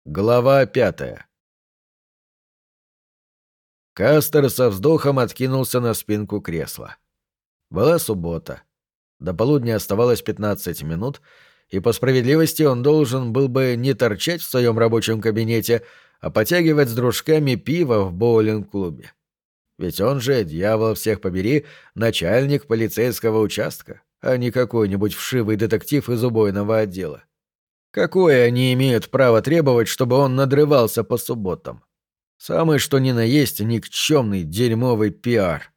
Глава 5. Кастер со вздохом откинулся на спинку кресла. Была суббота. До полудня оставалось 15 минут, и по справедливости он должен был бы не торчать в своем рабочем кабинете, а потягивать с дружками пиво в боулинг-клубе. Ведь он же, дьявол всех побери, начальник полицейского участка, а не какой-нибудь вшивый детектив из убойного отдела. Какое они имеют право требовать, чтобы он надрывался по субботам? Самый что ни на есть никчемный дерьмовый пиар.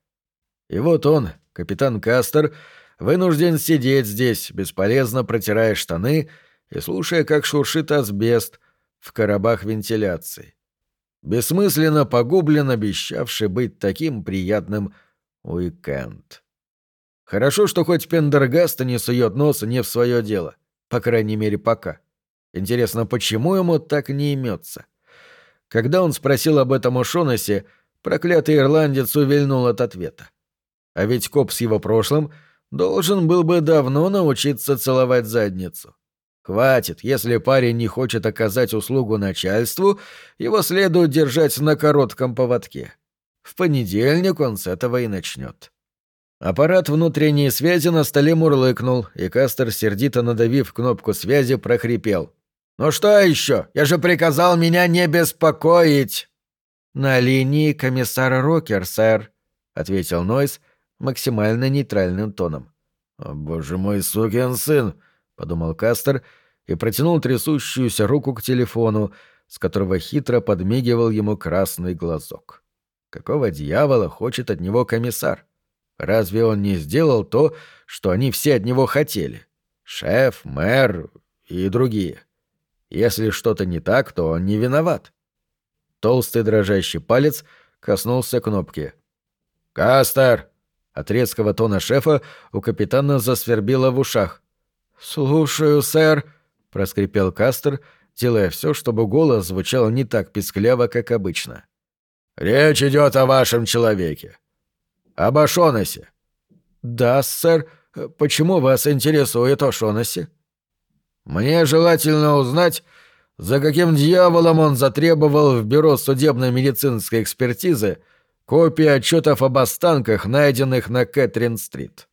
И вот он, капитан Кастер, вынужден сидеть здесь, бесполезно протирая штаны и слушая, как шуршит асбест в коробах вентиляции. Бессмысленно погублен обещавший быть таким приятным уикенд. Хорошо, что хоть Пендергаст не сует нос не в свое дело, по крайней мере, пока. Интересно, почему ему так не имется? Когда он спросил об этом у Шонесси, проклятый ирландец увильнул от ответа. А ведь коп с его прошлым должен был бы давно научиться целовать задницу. Хватит, если парень не хочет оказать услугу начальству, его следует держать на коротком поводке. В понедельник он с этого и начнет. Аппарат внутренней связи на столе мурлыкнул, и Кастер, сердито надавив кнопку связи, прохрипел. «Ну что еще? Я же приказал меня не беспокоить!» «На линии комиссар Рокер, сэр», — ответил Нойс максимально нейтральным тоном. «О, боже мой, сукин сын!» — подумал Кастер и протянул трясущуюся руку к телефону, с которого хитро подмигивал ему красный глазок. Какого дьявола хочет от него комиссар? Разве он не сделал то, что они все от него хотели? Шеф, мэр и другие. Если что-то не так, то он не виноват. Толстый дрожащий палец коснулся кнопки. «Кастер!» От резкого тона шефа у капитана засвербило в ушах. «Слушаю, сэр», — проскрипел Кастер, делая все, чтобы голос звучал не так пискляво, как обычно. «Речь идет о вашем человеке. Об О'Шоннесси». «Да, сэр. Почему вас интересует О'Шоннесси?» «Мне желательно узнать, за каким дьяволом он затребовал в бюро судебно-медицинской экспертизы копии отчетов об останках, найденных на Кэтрин-стрит.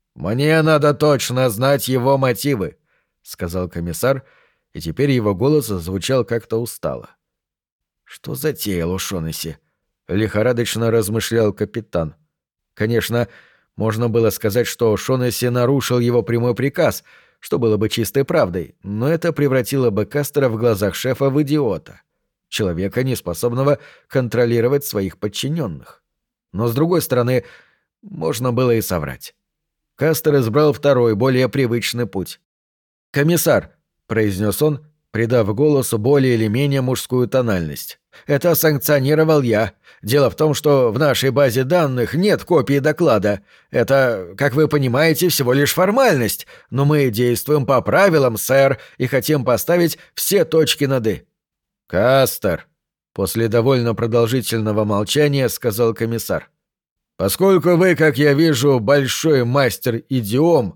Мне надо точно знать его мотивы», — сказал комиссар, и теперь его голос звучал как-то устало. «Что затеял О'Шоннесси?» — лихорадочно размышлял капитан. Конечно, можно было сказать, что О'Шоннесси нарушил его прямой приказ, что было бы чистой правдой, но это превратило бы Кастера в глазах шефа в идиота, человека, неспособного контролировать своих подчиненных. Но, с другой стороны, можно было и соврать. Кастер избрал второй, более привычный путь. «Комиссар», — произнес он, придав голосу более или менее мужскую тональность, — «это санкционировал я. Дело в том, что в нашей базе данных нет копии доклада. Это, как вы понимаете, всего лишь формальность, но мы действуем по правилам, сэр, и хотим поставить все точки над «и». «Кастер», — после довольно продолжительного молчания сказал комиссар, — «поскольку вы, как я вижу, большой мастер-идиом,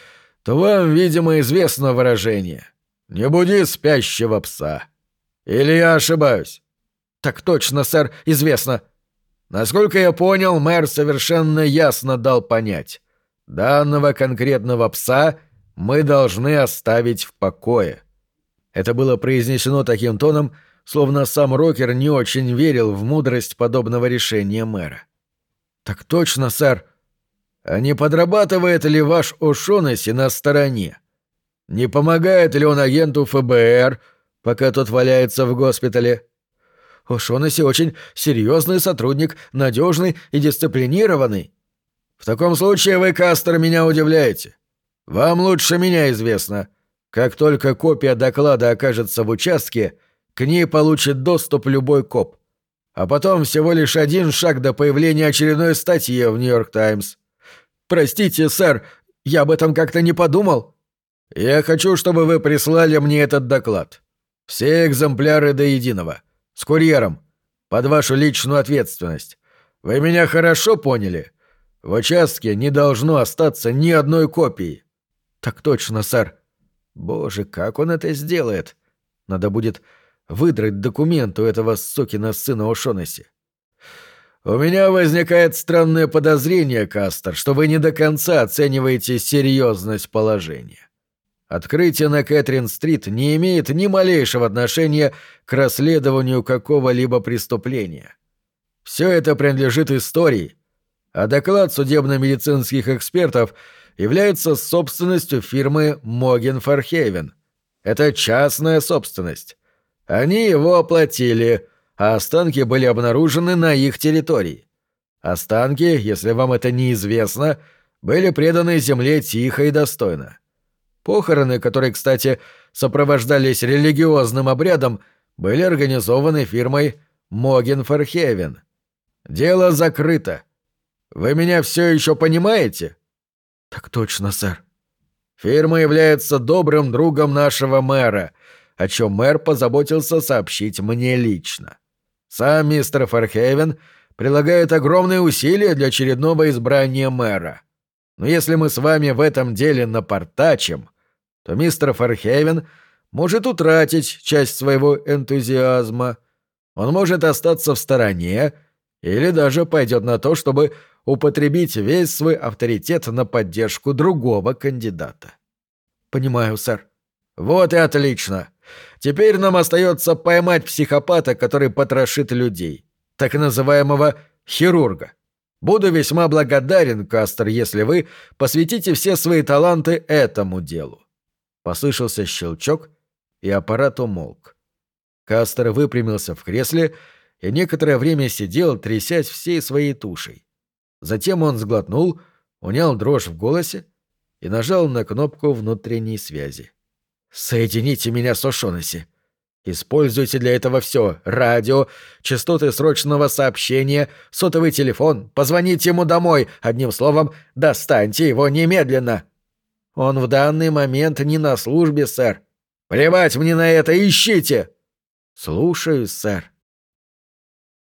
то вам, видимо, известно выражение «не буди спящего пса». Или я ошибаюсь?» «Так точно, сэр, известно». Насколько я понял, мэр совершенно ясно дал понять. Данного конкретного пса мы должны оставить в покое. Это было произнесено таким тоном, словно сам Рокер не очень верил в мудрость подобного решения мэра. «Так точно, сэр». «А не подрабатывает ли ваш О'Шоннесси на стороне? Не помогает ли он агенту ФБР, пока тот валяется в госпитале?» «О'Шоннесси очень серьезный сотрудник, надежный и дисциплинированный». «В таком случае вы, Кастер, меня удивляете. Вам лучше меня известно. Как только копия доклада окажется в участке, к ней получит доступ любой коп. А потом всего лишь один шаг до появления очередной статьи в «Нью-Йорк Таймс». «Простите, сэр, я об этом как-то не подумал». «Я хочу, чтобы вы прислали мне этот доклад. Все экземпляры до единого. С курьером. Под вашу личную ответственность. Вы меня хорошо поняли? В участке не должно остаться ни одной копии». «Так точно, сэр». Боже, как он это сделает? Надо будет выдрать документ у этого сукина сына О'Шоннесси. «У меня возникает странное подозрение, Кастер, что вы не до конца оцениваете серьезность положения. Открытие на Кэтрин-стрит не имеет ни малейшего отношения к расследованию какого-либо преступления. Все это принадлежит истории, а доклад судебно-медицинских экспертов является собственностью фирмы Моген Фархейвен. Это частная собственность. Они его оплатили, а останки были обнаружены на их территории. Останки, если вам это неизвестно, были преданы земле тихо и достойно. Похороны, которые, кстати, сопровождались религиозным обрядом, были организованы фирмой Моген Фархейвен. Дело закрыто. Вы меня все еще понимаете? Так точно, сэр. Фирма является добрым другом нашего мэра, о чем мэр позаботился сообщить мне лично. Сам мистер Фархейвен прилагает огромные усилия для очередного избрания мэра. Но если мы с вами в этом деле напортачим, то мистер Фархейвен может утратить часть своего энтузиазма. Он может остаться в стороне или даже пойдет на то, чтобы употребить весь свой авторитет на поддержку другого кандидата. Понимаю, сэр. Вот и отлично. Теперь нам остается поймать психопата, который потрошит людей, так называемого хирурга. Буду весьма благодарен, Кастер, если вы посвятите все свои таланты этому делу. Послышался щелчок, и аппарат умолк. Кастер выпрямился в кресле и некоторое время сидел, трясясь всей своей тушей. Затем он сглотнул, унял дрожь в голосе и нажал на кнопку внутренней связи. «Соедините меня с О'Шоннесси. Используйте для этого все — радио, частоты срочного сообщения, сотовый телефон, позвоните ему домой, одним словом, достаньте его немедленно». «Он в данный момент не на службе, сэр». «Плевать мне на это, ищите!» «Слушаюсь, сэр».